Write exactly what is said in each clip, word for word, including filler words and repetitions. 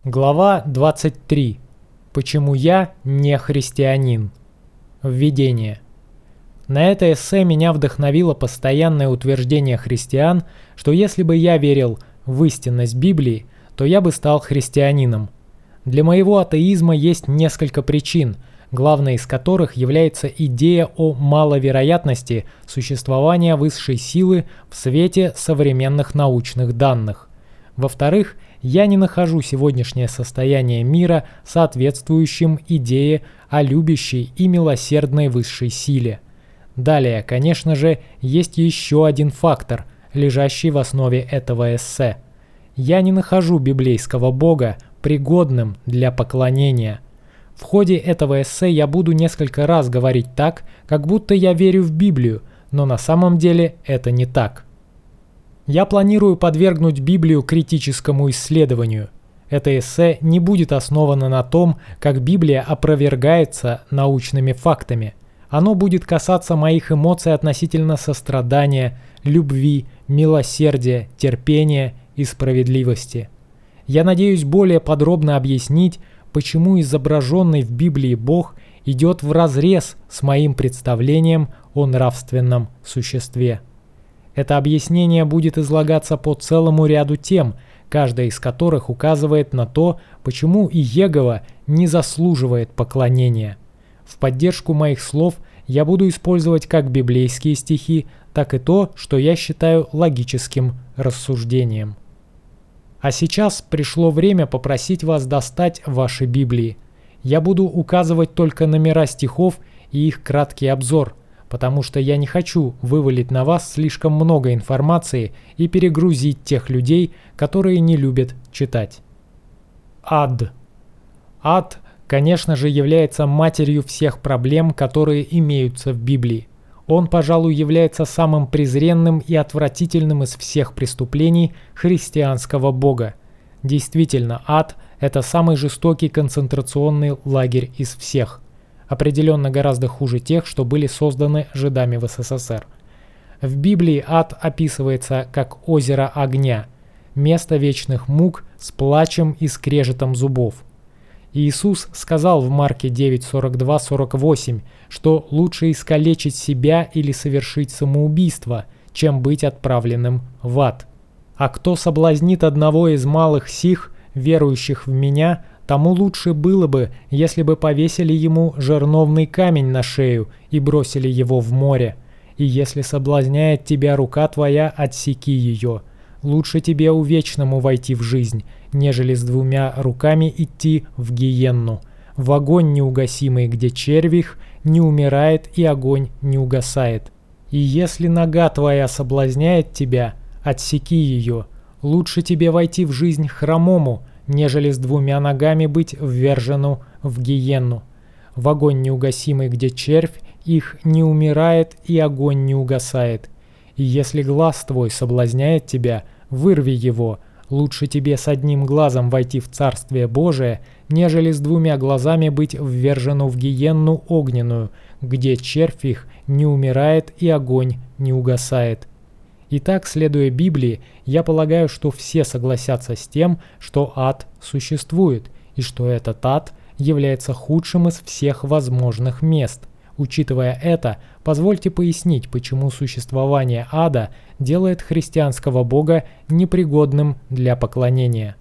Глава двадцать три. Почему я не христианин? Введение. На это эссе меня вдохновило постоянное утверждение христиан, что если бы я верил в истинность Библии, то я бы стал христианином. Для моего атеизма есть несколько причин, главной из которых является идея о маловероятности существования высшей силы в свете современных научных данных. Во-вторых, я не нахожу сегодняшнее состояние мира соответствующим идее о любящей и милосердной высшей силе. Далее, конечно же, есть еще один фактор, лежащий в основе этого эссе. Я не нахожу библейского Бога пригодным для поклонения. В ходе этого эссе я буду несколько раз говорить так, как будто я верю в Библию, но на самом деле это не так. Я планирую подвергнуть Библию критическому исследованию. Это эссе не будет основано на том, как Библия опровергается научными фактами. Оно будет касаться моих эмоций относительно сострадания, любви, милосердия, терпения и справедливости. Я надеюсь более подробно объяснить, почему изображенный в Библии Бог идет вразрез с моим представлением о нравственном существе. Это объяснение будет излагаться по целому ряду тем, каждая из которых указывает на то, почему Иегова не заслуживает поклонения. В поддержку моих слов я буду использовать как библейские стихи, так и то, что я считаю логическим рассуждением. А сейчас пришло время попросить вас достать ваши Библии. Я буду указывать только номера стихов и их краткий обзор, потому что я не хочу вывалить на вас слишком много информации и перегрузить тех людей, которые не любят читать. Ад. Ад, конечно же, является матерью всех проблем, которые имеются в Библии. Он, пожалуй, является самым презренным и отвратительным из всех преступлений христианского Бога. Действительно, ад – это самый жестокий концентрационный лагерь из всех. Определенно гораздо хуже тех, что были созданы жидами в СССР. В Библии ад описывается как озеро огня, место вечных мук с плачем и скрежетом зубов. Иисус сказал в Марке девять сорок два сорок восемь, что лучше искалечить себя или совершить самоубийство, чем быть отправленным в ад. А кто соблазнит одного из малых сих, верующих в меня, тому лучше было бы, если бы повесили ему жерновный камень на шею и бросили его в море. И если соблазняет тебя рука твоя, отсеки ее. Лучше тебе увечному войти в жизнь, нежели с двумя руками идти в гиенну, в огонь неугасимый, где червь их не умирает и огонь не угасает. И если нога твоя соблазняет тебя, отсеки ее. Лучше тебе войти в жизнь хромому, нежели с двумя ногами быть ввержену в гиенну, в огонь неугасимый, где червь их не умирает и огонь не угасает. И если глаз твой соблазняет тебя, вырви его. Лучше тебе с одним глазом войти в Царствие Божие, нежели с двумя глазами быть ввержену в гиенну огненную, где червь их не умирает и огонь не угасает. Итак, следуя Библии, я полагаю, что все согласятся с тем, что ад существует, и что этот ад является худшим из всех возможных мест. Учитывая это, позвольте пояснить, почему существование ада делает христианского Бога непригодным для поклонения.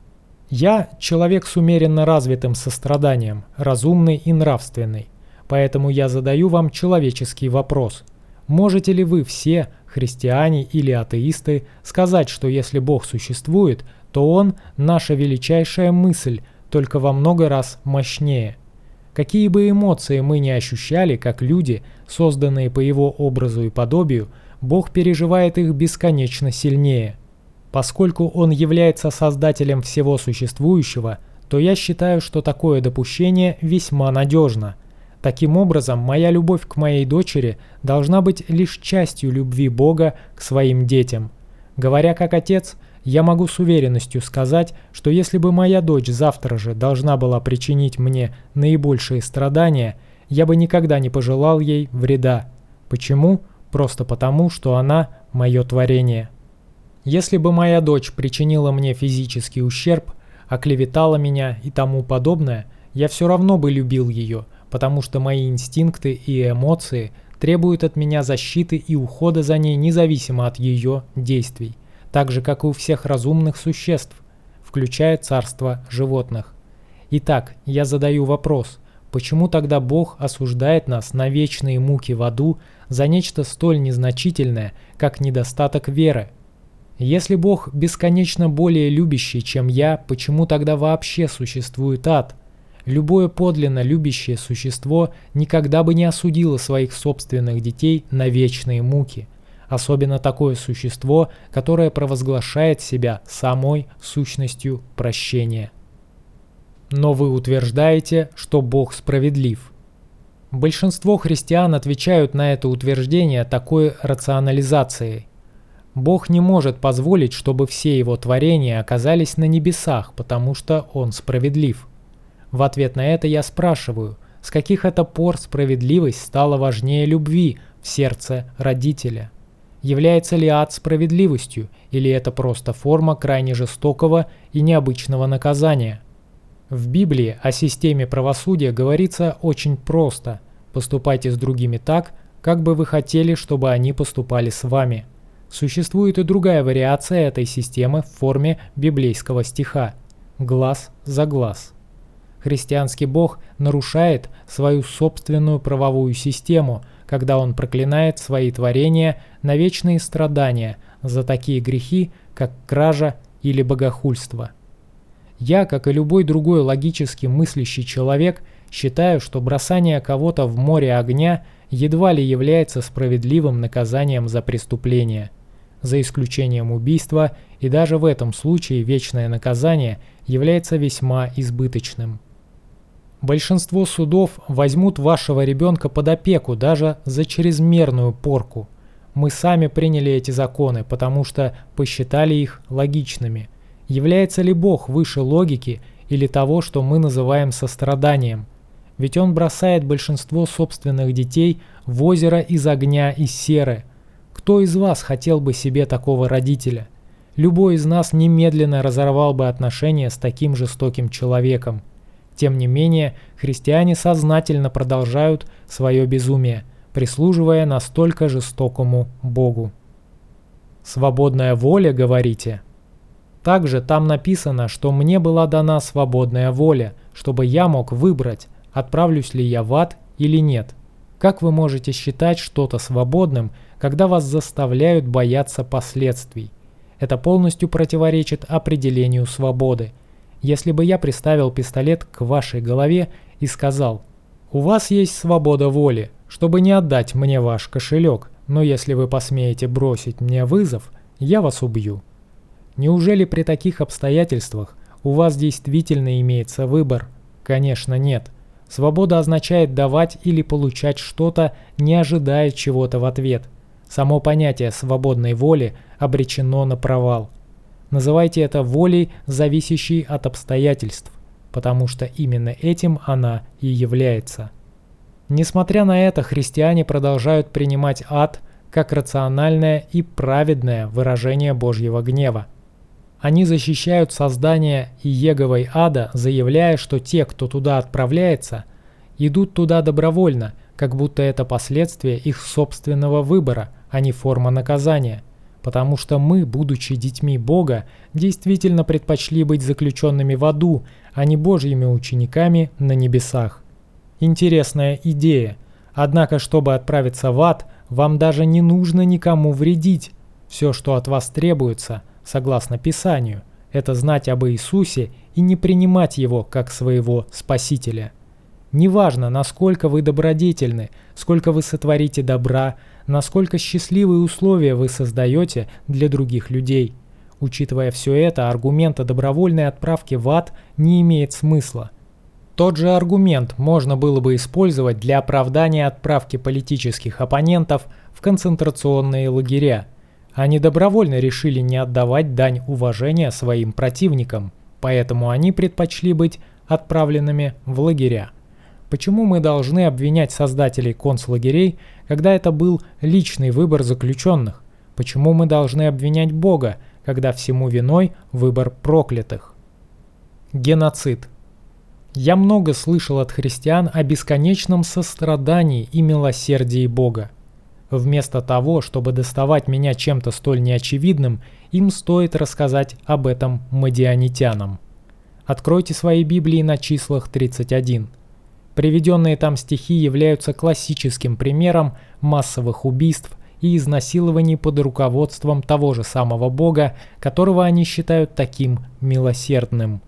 Я человек с умеренно развитым состраданием, разумный и нравственный, поэтому я задаю вам человеческий вопрос. Можете ли вы все, христиане или атеисты, сказать, что если Бог существует, то Он – наша величайшая мысль, только во много раз мощнее? Какие бы эмоции мы ни ощущали, как люди, созданные по Его образу и подобию, Бог переживает их бесконечно сильнее. Поскольку Он является создателем всего существующего, то я считаю, что такое допущение весьма надежно. Таким образом, моя любовь к моей дочери должна быть лишь частью любви Бога к своим детям. Говоря как отец, я могу с уверенностью сказать, что если бы моя дочь завтра же должна была причинить мне наибольшие страдания, я бы никогда не пожелал ей вреда. Почему? Просто потому, что она мое творение. Если бы моя дочь причинила мне физический ущерб, оклеветала меня и тому подобное, я все равно бы любил ее, потому что мои инстинкты и эмоции требуют от меня защиты и ухода за ней независимо от ее действий, так же, как и у всех разумных существ, включая царство животных. Итак, я задаю вопрос, почему тогда Бог осуждает нас на вечные муки в аду за нечто столь незначительное, как недостаток веры? Если Бог бесконечно более любящий, чем я, почему тогда вообще существует ад? Любое подлинно любящее существо никогда бы не осудило своих собственных детей на вечные муки, особенно такое существо, которое провозглашает себя самой сущностью прощения. Но вы утверждаете, что Бог справедлив. Большинство христиан отвечают на это утверждение такой рационализацией. Бог не может позволить, чтобы все его творения оказались на небесах, потому что Он справедлив. В ответ на это я спрашиваю, с каких это пор справедливость стала важнее любви в сердце родителя? Является ли ад справедливостью, или это просто форма крайне жестокого и необычного наказания? В Библии о системе правосудия говорится очень просто: поступайте с другими так, как бы вы хотели, чтобы они поступали с вами. Существует и другая вариация этой системы в форме библейского стиха «глаз за глаз». Христианский Бог нарушает свою собственную правовую систему, когда Он проклинает свои творения на вечные страдания за такие грехи, как кража или богохульство. Я, как и любой другой логически мыслящий человек, считаю, что бросание кого-то в море огня едва ли является справедливым наказанием за преступление. За исключением убийства, и даже в этом случае вечное наказание является весьма избыточным. Большинство судов возьмут вашего ребенка под опеку даже за чрезмерную порку. Мы сами приняли эти законы, потому что посчитали их логичными. Является ли Бог выше логики или того, что мы называем состраданием? Ведь Он бросает большинство собственных детей в озеро из огня и серы. Кто из вас хотел бы себе такого родителя? Любой из нас немедленно разорвал бы отношения с таким жестоким человеком. Тем не менее, христиане сознательно продолжают свое безумие, прислуживая настолько жестокому Богу. «Свободная воля, говорите?» Также там написано, что мне была дана свободная воля, чтобы я мог выбрать, отправлюсь ли я в ад или нет. Как вы можете считать что-то свободным, когда вас заставляют бояться последствий? Это полностью противоречит определению свободы. Если бы я приставил пистолет к вашей голове и сказал: «У вас есть свобода воли, чтобы не отдать мне ваш кошелек, но если вы посмеете бросить мне вызов, я вас убью». Неужели при таких обстоятельствах у вас действительно имеется выбор? Конечно, нет. Свобода означает давать или получать что-то, не ожидая чего-то в ответ. Само понятие свободной воли обречено на провал. Называйте это волей, зависящей от обстоятельств, потому что именно этим она и является. Несмотря на это, христиане продолжают принимать ад как рациональное и праведное выражение Божьего гнева. Они защищают создание Иеговой ада, заявляя, что те, кто туда отправляется, идут туда добровольно, как будто это последствия их собственного выбора, а не форма наказания. Потому что мы, будучи детьми Бога, действительно предпочли быть заключенными в аду, а не Божьими учениками на небесах. Интересная идея. Однако, чтобы отправиться в ад, вам даже не нужно никому вредить. Все, что от вас требуется, согласно Писанию, это знать об Иисусе и не принимать Его как своего Спасителя. Неважно, насколько вы добродетельны, сколько вы сотворите добра, насколько счастливые условия вы создаете для других людей. Учитывая все это, аргумент о добровольной отправке в ад не имеет смысла. Тот же аргумент можно было бы использовать для оправдания отправки политических оппонентов в концентрационные лагеря. Они добровольно решили не отдавать дань уважения своим противникам, поэтому они предпочли быть отправленными в лагеря. Почему мы должны обвинять создателей концлагерей, когда это был личный выбор заключенных? Почему мы должны обвинять Бога, когда всему виной выбор проклятых? Геноцид. Я много слышал от христиан о бесконечном сострадании и милосердии Бога. Вместо того, чтобы доставать меня чем-то столь неочевидным, им стоит рассказать об этом мадианитянам. Откройте свои Библии на числах тридцать один. Приведенные там стихи являются классическим примером массовых убийств и изнасилований под руководством того же самого Бога, которого они считают таким милосердным.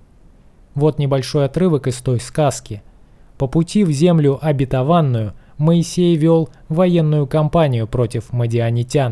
Вот небольшой отрывок из той сказки. По пути в землю обетованную Моисей вел военную кампанию против мадианитян.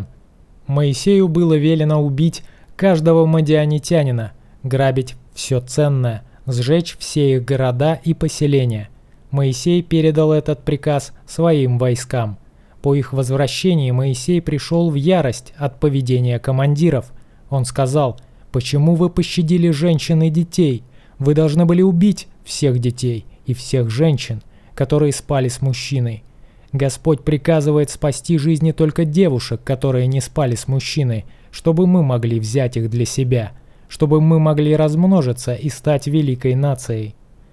Моисею было велено убить каждого мадианитянина, грабить все ценное, сжечь все их города и поселения. Моисей передал этот приказ своим войскам. По их возвращении Моисей пришел в ярость от поведения командиров. Он сказал: «Почему вы пощадили женщин и детей? Вы должны были убить всех детей и всех женщин, которые спали с мужчиной. Господь приказывает спасти жизни только девушек, которые не спали с мужчиной, чтобы мы могли взять их для себя, чтобы мы могли размножиться и стать великой нацией».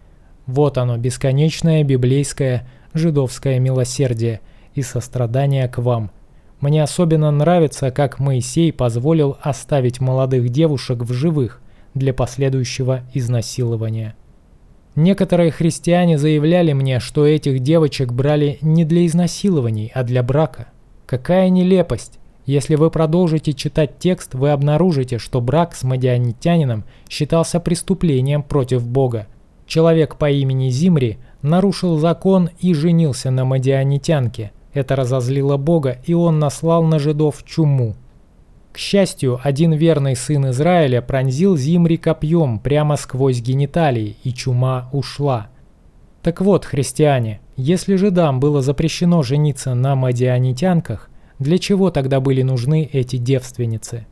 Вот оно, бесконечное библейское жидовское милосердие и сострадание к вам. Мне особенно нравится, как Моисей позволил оставить молодых девушек в живых для последующего изнасилования. Некоторые христиане заявляли мне, что этих девочек брали не для изнасилований, а для брака. Какая нелепость! Если вы продолжите читать текст, вы обнаружите, что брак с мадианитянином считался преступлением против Бога. Человек по имени Зимри нарушил закон и женился на мадианитянке. Это разозлило Бога, и он наслал на жидов чуму. К счастью, один верный сын Израиля пронзил Зимри копьем прямо сквозь гениталии, и чума ушла. Так вот, христиане, если жидам было запрещено жениться на мадианитянках, для чего тогда были нужны эти девственницы?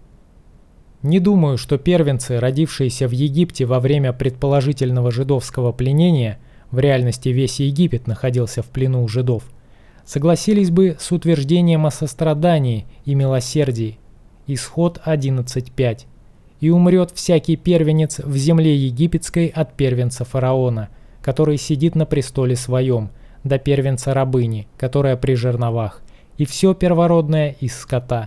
Не думаю, что первенцы, родившиеся в Египте во время предположительного жидовского пленения, в реальности весь Египет находился в плену у жидов, согласились бы с утверждением о сострадании и милосердии. Исход одиннадцать пять. «И умрет всякий первенец в земле египетской от первенца фараона, который сидит на престоле своем, до первенца рабыни, которая при жерновах, и все первородное из скота».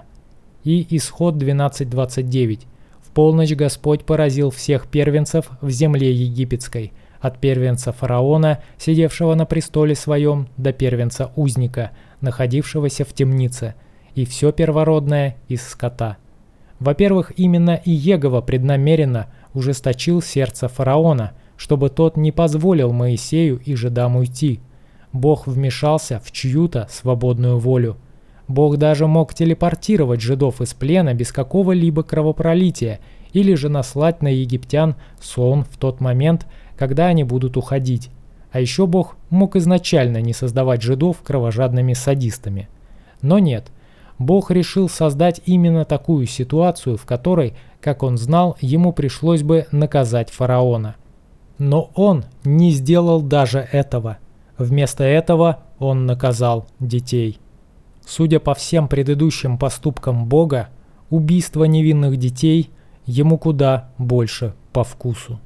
И Исход двенадцать двадцать девять. «В полночь Господь поразил всех первенцев в земле египетской, от первенца фараона, сидевшего на престоле своем, до первенца узника, находившегося в темнице, и все первородное из скота». Во-первых, именно Иегова преднамеренно ужесточил сердце фараона, чтобы тот не позволил Моисею и жидам уйти. Бог вмешался в чью-то свободную волю. Бог даже мог телепортировать жидов из плена без какого-либо кровопролития или же наслать на египтян сон в тот момент, когда они будут уходить. А еще Бог мог изначально не создавать жидов кровожадными садистами. Но нет, Бог решил создать именно такую ситуацию, в которой, как он знал, ему пришлось бы наказать фараона. Но он не сделал даже этого. Вместо этого он наказал детей. Судя по всем предыдущим поступкам Бога, убийство невинных детей ему куда больше по вкусу.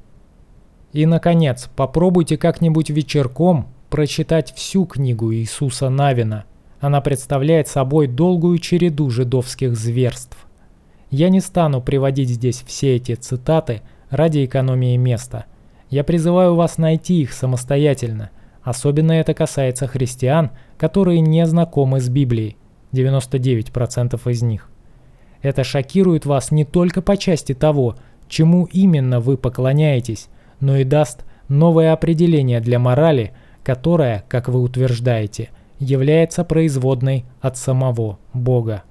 И, наконец, попробуйте как-нибудь вечерком прочитать всю книгу Иисуса Навина. Она представляет собой долгую череду жидовских зверств. Я не стану приводить здесь все эти цитаты ради экономии места. Я призываю вас найти их самостоятельно. Особенно это касается христиан, которые не знакомы с Библией, девяносто девять процентов из них. Это шокирует вас не только по части того, чему именно вы поклоняетесь, но и даст новое определение для морали, которое, как вы утверждаете, является производной от самого Бога.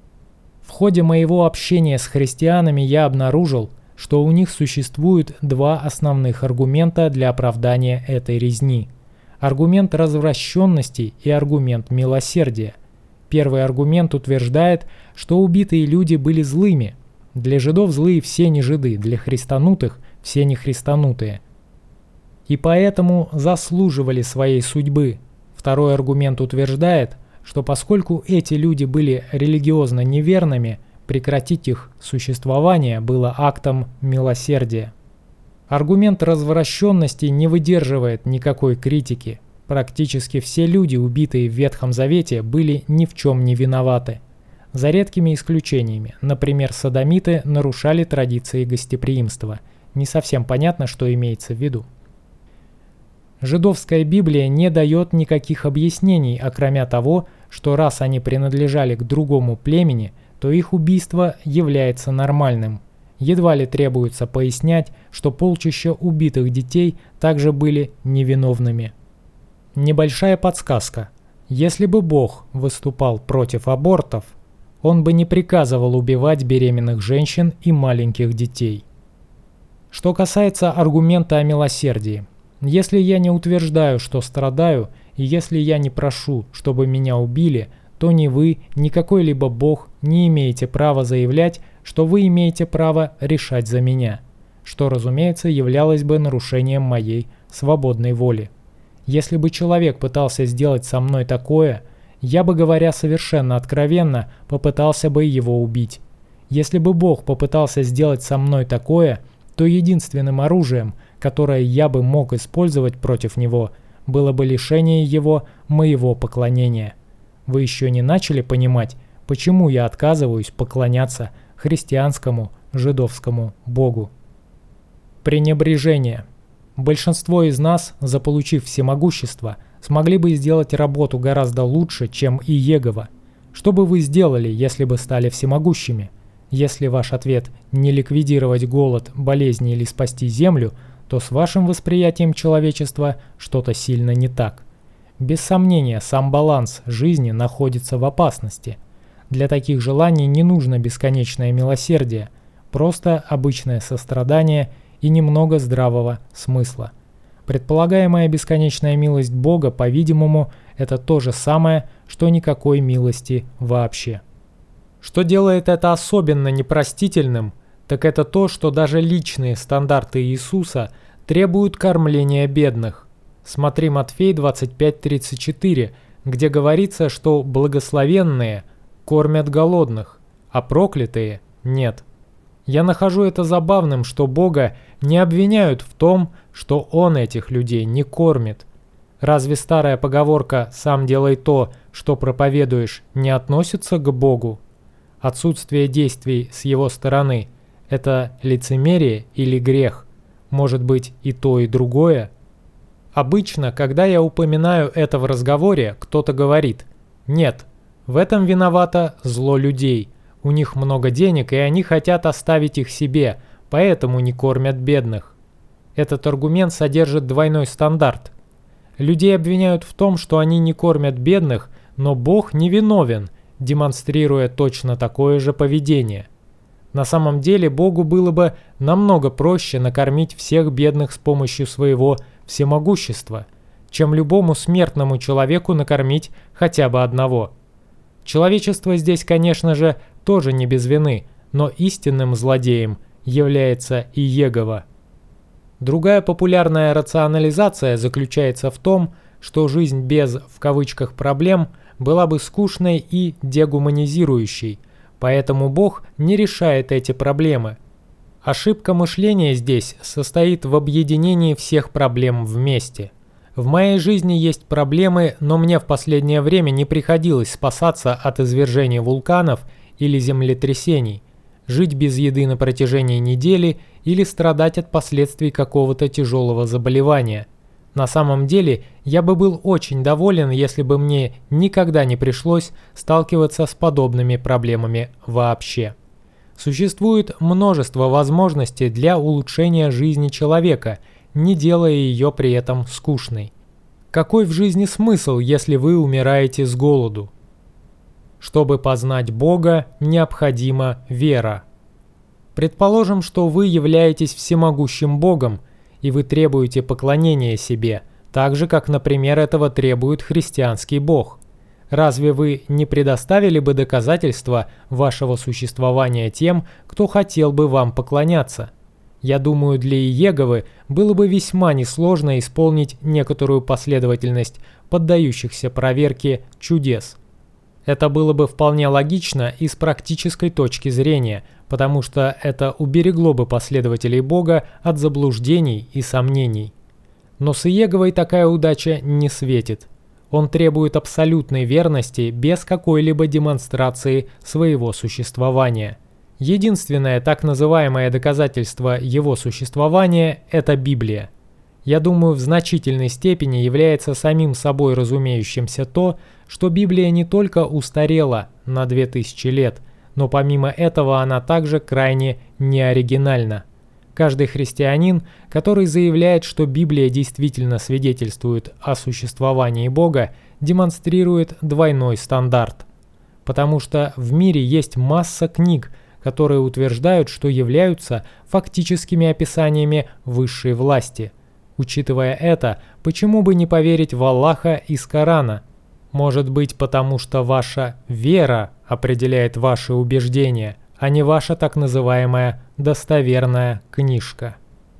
В ходе моего общения с христианами я обнаружил, что у них существует два основных аргумента для оправдания этой резни. Аргумент развращенности и аргумент милосердия. Первый аргумент утверждает, что убитые люди были злыми. Для жидов злые все не жиды, для христанутых все не христанутые. И поэтому заслуживали своей судьбы. Второй аргумент утверждает, что поскольку эти люди были религиозно неверными, прекратить их существование было актом милосердия. Аргумент развращенности не выдерживает никакой критики. Практически все люди, убитые в Ветхом Завете, были ни в чем не виноваты. За редкими исключениями, например, содомиты нарушали традиции гостеприимства. Не совсем понятно, что имеется в виду. Жидовская Библия не дает никаких объяснений, окромя того, что раз они принадлежали к другому племени, то их убийство является нормальным. Едва ли требуется пояснять, что полчища убитых детей также были невиновными. Небольшая подсказка. Если бы Бог выступал против абортов, Он бы не приказывал убивать беременных женщин и маленьких детей. Что касается аргумента о милосердии. Если я не утверждаю, что страдаю, и если я не прошу, чтобы меня убили, то ни вы, ни какой-либо Бог не имеете права заявлять, что вы имеете право решать за меня, что, разумеется, являлось бы нарушением моей свободной воли. Если бы человек пытался сделать со мной такое, я бы, говоря совершенно откровенно, попытался бы его убить. Если бы Бог попытался сделать со мной такое, то единственным оружием, которое я бы мог использовать против него, было бы лишение его моего поклонения. Вы еще не начали понимать, почему я отказываюсь поклоняться христианскому, жидовскому Богу. Пренебрежение. Большинство из нас, заполучив всемогущество, смогли бы сделать работу гораздо лучше, чем Иегова. Что бы вы сделали, если бы стали всемогущими? Если ваш ответ не ликвидировать голод, болезни или спасти Землю, то с вашим восприятием человечества что-то сильно не так. Без сомнения, сам баланс жизни находится в опасности. Для таких желаний не нужно бесконечное милосердие, просто обычное сострадание и немного здравого смысла. Предполагаемая бесконечная милость Бога, по-видимому, это то же самое, что никакой милости вообще. Что делает это особенно непростительным, так это то, что даже личные стандарты Иисуса требуют кормления бедных. Смотри Матфей двадцать пять тридцать четыре, где говорится, что благословенные кормят голодных, а проклятые – нет. Я нахожу это забавным, что Бога не обвиняют в том, что Он этих людей не кормит. Разве старая поговорка «сам делай то, что проповедуешь» не относится к Богу? Отсутствие действий с Его стороны – это лицемерие или грех? Может быть и то, и другое? Обычно, когда я упоминаю это в разговоре, кто-то говорит: «Нет, в этом виновато зло людей. У них много денег, и они хотят оставить их себе, поэтому не кормят бедных». Этот аргумент содержит двойной стандарт. Людей обвиняют в том, что они не кормят бедных, но Бог не виновен, демонстрируя точно такое же поведение. На самом деле Богу было бы намного проще накормить всех бедных с помощью своего всемогущества, чем любому смертному человеку накормить хотя бы одного. Человечество здесь, конечно же, тоже не без вины, но истинным злодеем является Иегова. Другая популярная рационализация заключается в том, что жизнь без, в кавычках, проблем была бы скучной и дегуманизирующей, поэтому Бог не решает эти проблемы. Ошибка мышления здесь состоит в объединении всех проблем вместе. В моей жизни есть проблемы, но мне в последнее время не приходилось спасаться от извержения вулканов или землетрясений, жить без еды на протяжении недели или страдать от последствий какого-то тяжелого заболевания. На самом деле, я бы был очень доволен, если бы мне никогда не пришлось сталкиваться с подобными проблемами вообще. Существует множество возможностей для улучшения жизни человека, не делая ее при этом скучной. Какой в жизни смысл, если вы умираете с голоду? Чтобы познать Бога, необходима вера. Предположим, что вы являетесь всемогущим Богом, и вы требуете поклонения себе, так же, как, например, этого требует христианский Бог. Разве вы не предоставили бы доказательства вашего существования тем, кто хотел бы вам поклоняться? Я думаю, для Иеговы было бы весьма несложно исполнить некоторую последовательность поддающихся проверке чудес. Это было бы вполне логично и с практической точки зрения, потому что это уберегло бы последователей Бога от заблуждений и сомнений. Но с Иеговой такая удача не светит. Он требует абсолютной верности без какой-либо демонстрации своего существования. Единственное так называемое доказательство его существования – это Библия. Я думаю, в значительной степени является самим собой разумеющимся то, что Библия не только устарела на две тысячи лет, но помимо этого она также крайне неоригинальна. Каждый христианин, который заявляет, что Библия действительно свидетельствует о существовании Бога, демонстрирует двойной стандарт. Потому что в мире есть масса книг, которые утверждают, что являются фактическими описаниями высшей власти. Учитывая это, почему бы не поверить в Аллаха из Корана? Может быть, потому что ваша вера определяет ваши убеждения, а не ваша так называемая достоверная книжка.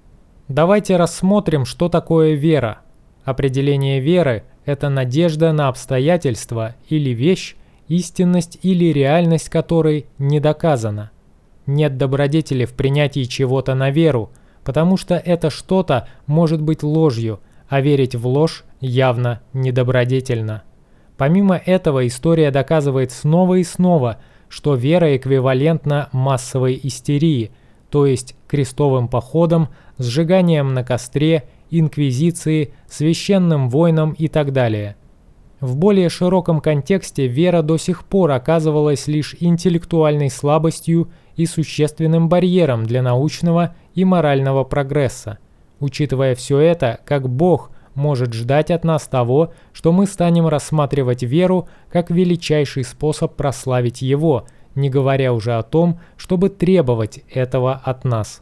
Давайте рассмотрим, что такое вера. Определение веры – это надежда на обстоятельства или вещь, истинность или реальность которой не доказана. Нет добродетели в принятии чего-то на веру, потому что это что-то может быть ложью, а верить в ложь явно недобродетельно. Помимо этого, история доказывает снова и снова, что вера эквивалентна массовой истерии, то есть крестовым походам, сжиганием на костре, инквизиции, священным войнам и так далее. В более широком контексте вера до сих пор оказывалась лишь интеллектуальной слабостью и существенным барьером для научного и морального прогресса. Учитывая все это, как Бог может ждать от нас того, что мы станем рассматривать веру как величайший способ прославить Его, не говоря уже о том, чтобы требовать этого от нас.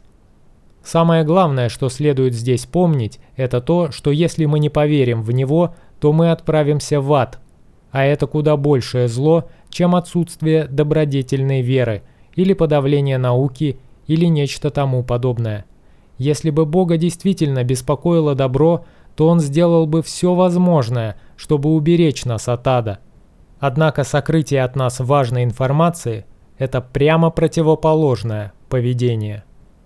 Самое главное, что следует здесь помнить, это то, что если мы не поверим в Него, то мы отправимся в ад, а это куда большее зло, чем отсутствие добродетельной веры или подавление науки или нечто тому подобное. Если бы Бога действительно беспокоило добро, то Он сделал бы все возможное, чтобы уберечь нас от ада. Однако сокрытие от нас важной информации – это прямо противоположное поведение.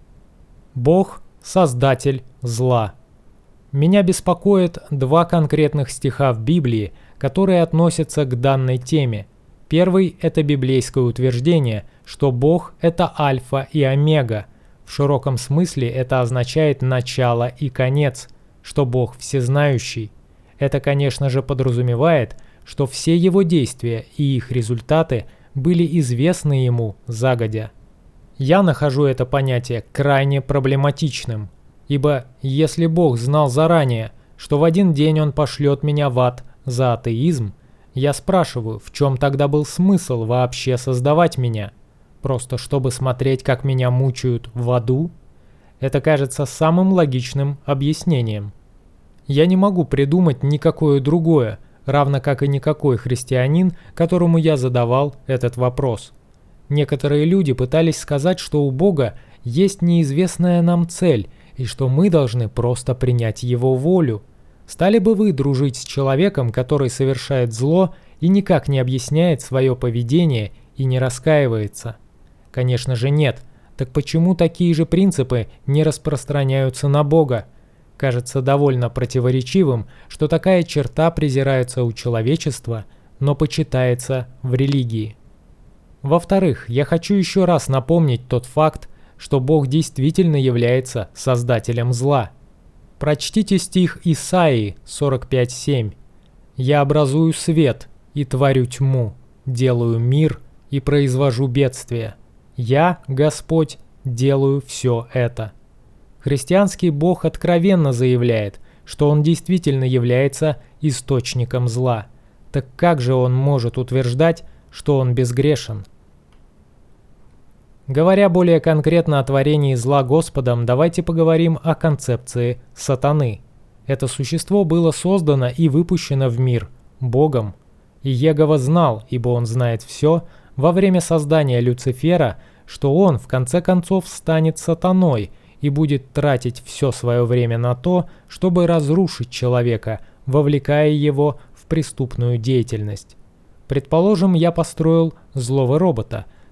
Бог – создатель зла. Меня беспокоит два конкретных стиха в Библии, которые относятся к данной теме. Первый – это библейское утверждение, что Бог – это альфа и омега. В широком смысле это означает начало и конец, что Бог всезнающий. Это, конечно же, подразумевает, что все Его действия и их результаты были известны Ему загодя. Я нахожу это понятие крайне проблематичным, ибо если Бог знал заранее, что в один день Он пошлет меня в ад за атеизм, я спрашиваю, в чем тогда был смысл вообще создавать меня? Просто чтобы смотреть, как меня мучают в аду? Это кажется самым логичным объяснением. Я не могу придумать никакое другое, равно как и никакой христианин, которому я задавал этот вопрос. Некоторые люди пытались сказать, что у Бога есть неизвестная нам цель, и что мы должны просто принять Его волю. Стали бы вы дружить с человеком, который совершает зло и никак не объясняет свое поведение и не раскаивается? Конечно же нет. Так почему такие же принципы не распространяются на Бога? Кажется довольно противоречивым, что такая черта презирается у человечества, но почитается в религии. Во-вторых, я хочу еще раз напомнить тот факт, что Бог действительно является создателем зла. Прочтите стих Исаии сорок пять семь. «Я образую свет и творю тьму, делаю мир и произвожу бедствие. Я, Господь, делаю все это». Христианский Бог откровенно заявляет, что Он действительно является источником зла. Так как же Он может утверждать, что Он безгрешен? Говоря более конкретно о творении зла Господом, давайте поговорим о концепции сатаны. Это существо было создано и выпущено в мир Богом. И Иегова знал, ибо он знает все, во время создания Люцифера, что он в конце концов станет сатаной и будет тратить все свое время на то, чтобы разрушить человека, вовлекая его в преступную деятельность. Предположим, я построил злого робота,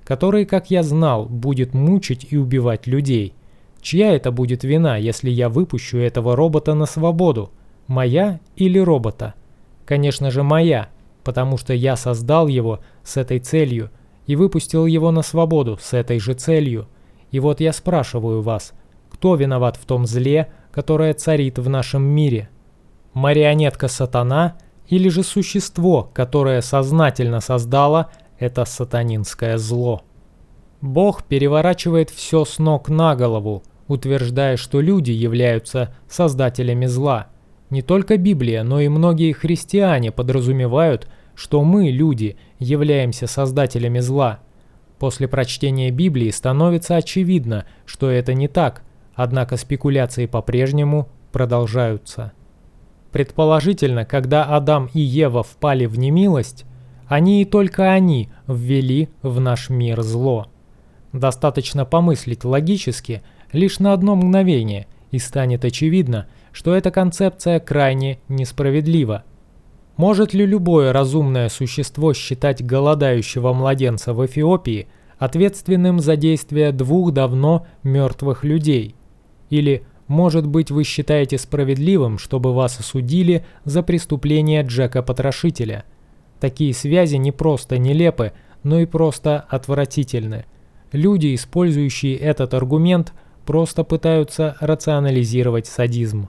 который, как я знал, будет мучить и убивать людей. Чья это будет вина, если я выпущу этого робота на свободу? Моя или робота? Конечно же, моя, потому что я создал его с этой целью и выпустил его на свободу с этой же целью. И вот я спрашиваю вас, кто виноват в том зле, которое царит в нашем мире? Марионетка сатана или же существо, которое сознательно создало это сатанинское зло? Бог переворачивает все с ног на голову, утверждая, что люди являются создателями зла. Не только Библия, но и многие христиане подразумевают, что мы, люди, являемся создателями зла. После прочтения Библии становится очевидно, что это не так, однако спекуляции по-прежнему продолжаются. Предположительно, когда Адам и Ева впали в немилость, они и только они ввели в наш мир зло. Достаточно помыслить логически лишь на одно мгновение, и станет очевидно, что эта концепция крайне несправедлива. Может ли любое разумное существо считать голодающего младенца в Эфиопии ответственным за действия двух давно мертвых людей? Или, может быть, вы считаете справедливым, чтобы вас осудили за преступление Джека-потрошителя? Такие связи не просто нелепы, но и просто отвратительны. Люди, использующие этот аргумент, просто пытаются рационализировать садизм.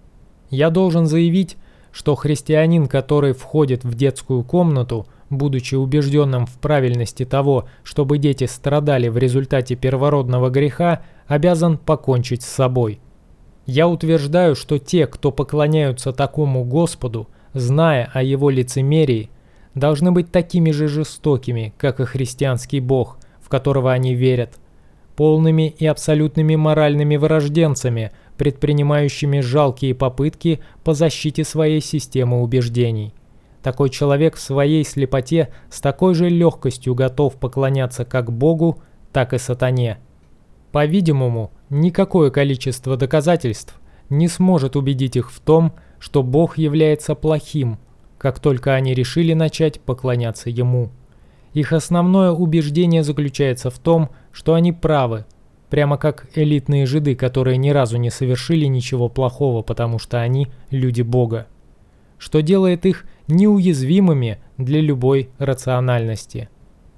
Я должен заявить, что христианин, который входит в детскую комнату, будучи убежденным в правильности того, чтобы дети страдали в результате первородного греха, обязан покончить с собой. Я утверждаю, что те, кто поклоняются такому Господу, зная о его лицемерии, должны быть такими же жестокими, как и христианский Бог, в которого они верят, полными и абсолютными моральными вырожденцами, предпринимающими жалкие попытки по защите своей системы убеждений. Такой человек в своей слепоте с такой же легкостью готов поклоняться как Богу, так и сатане. По-видимому, никакое количество доказательств не сможет убедить их в том, что Бог является плохим, как только они решили начать поклоняться Ему. Их основное убеждение заключается в том, что они правы, прямо как элитные жиды, которые ни разу не совершили ничего плохого, потому что они люди Бога, что делает их неуязвимыми для любой рациональности.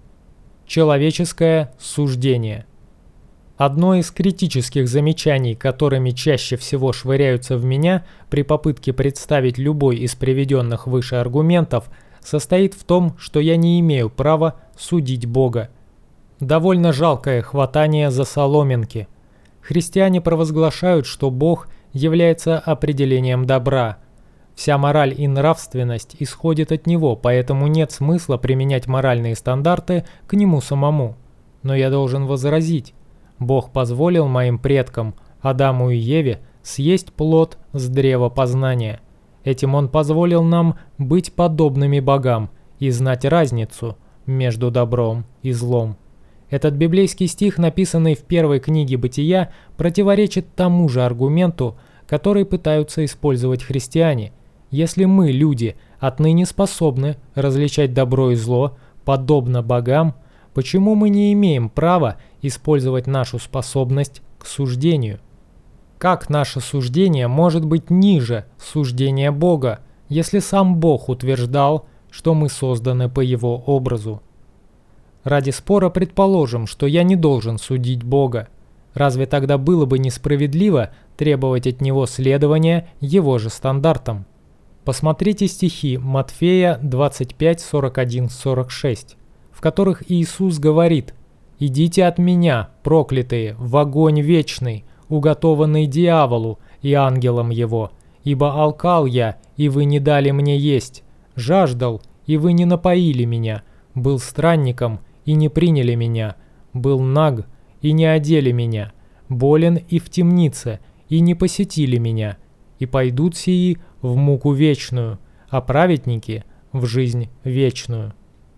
Человеческое суждение. Одно из критических замечаний, которыми чаще всего швыряются в меня при попытке представить любой из приведенных выше аргументов, состоит в том, что я не имею права судить Бога. Довольно жалкое хватание за соломинки. Христиане провозглашают, что Бог является определением добра. Вся мораль и нравственность исходит от Него, поэтому нет смысла применять моральные стандарты к Нему самому. Но я должен возразить. Бог позволил моим предкам, Адаму и Еве, съесть плод с древа познания. Этим Он позволил нам быть подобными богам и знать разницу между добром и злом. Этот библейский стих, написанный в первой книге Бытия, противоречит тому же аргументу, который пытаются использовать христиане. Если мы, люди, отныне способны различать добро и зло, подобно богам, почему мы не имеем права использовать нашу способность к суждению? Как наше суждение может быть ниже суждения Бога, если сам Бог утверждал, что мы созданы по Его образу? Ради спора предположим, что я не должен судить Бога. Разве тогда было бы несправедливо требовать от Него следования Его же стандартам? Посмотрите стихи Матфея двадцать пять, сорок один, сорок шесть, в которых Иисус говорит: «Идите от Меня, проклятые, в огонь вечный, уготованный дьяволу и ангелам его, ибо алкал я, и вы не дали мне есть, жаждал, и вы не напоили меня, был странником, и не приняли меня, был наг, и не одели меня, болен и в темнице, и не посетили меня, и пойдут сии в муку вечную, а праведники в жизнь вечную».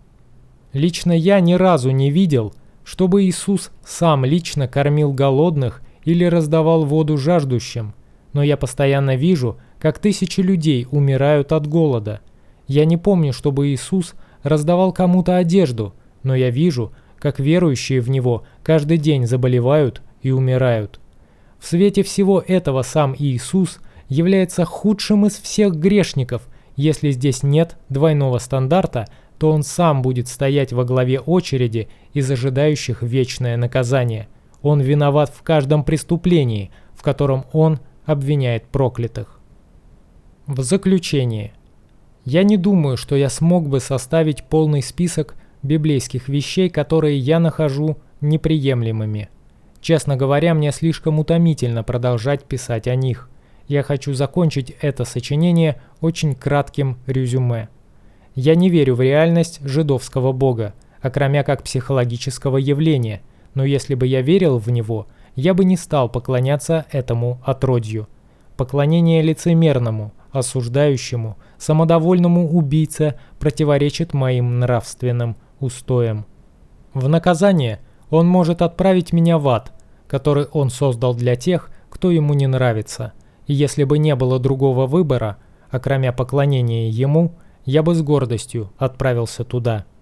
Лично я ни разу не видел, чтобы Иисус сам лично кормил голодных или раздавал воду жаждущим, но я постоянно вижу, как тысячи людей умирают от голода. Я не помню, чтобы Иисус раздавал кому-то одежду, но я вижу, как верующие в Него каждый день заболевают и умирают. В свете всего этого сам Иисус является худшим из всех грешников. Если здесь нет двойного стандарта, то Он сам будет стоять во главе очереди из ожидающих вечное наказание. Он виноват в каждом преступлении, в котором Он обвиняет проклятых. В заключение. Я не думаю, что я смог бы составить полный список библейских вещей, которые я нахожу неприемлемыми. Честно говоря, мне слишком утомительно продолжать писать о них. Я хочу закончить это сочинение очень кратким резюме. Я не верю в реальность жидовского бога, окромя как психологического явления, но если бы я верил в него, я бы не стал поклоняться этому отродью. Поклонение лицемерному, осуждающему, самодовольному убийце противоречит моим нравственным устоям. В наказание он может отправить меня в ад, который он создал для тех, кто ему не нравится. И если бы не было другого выбора, окромя поклонения ему, я бы с гордостью отправился туда.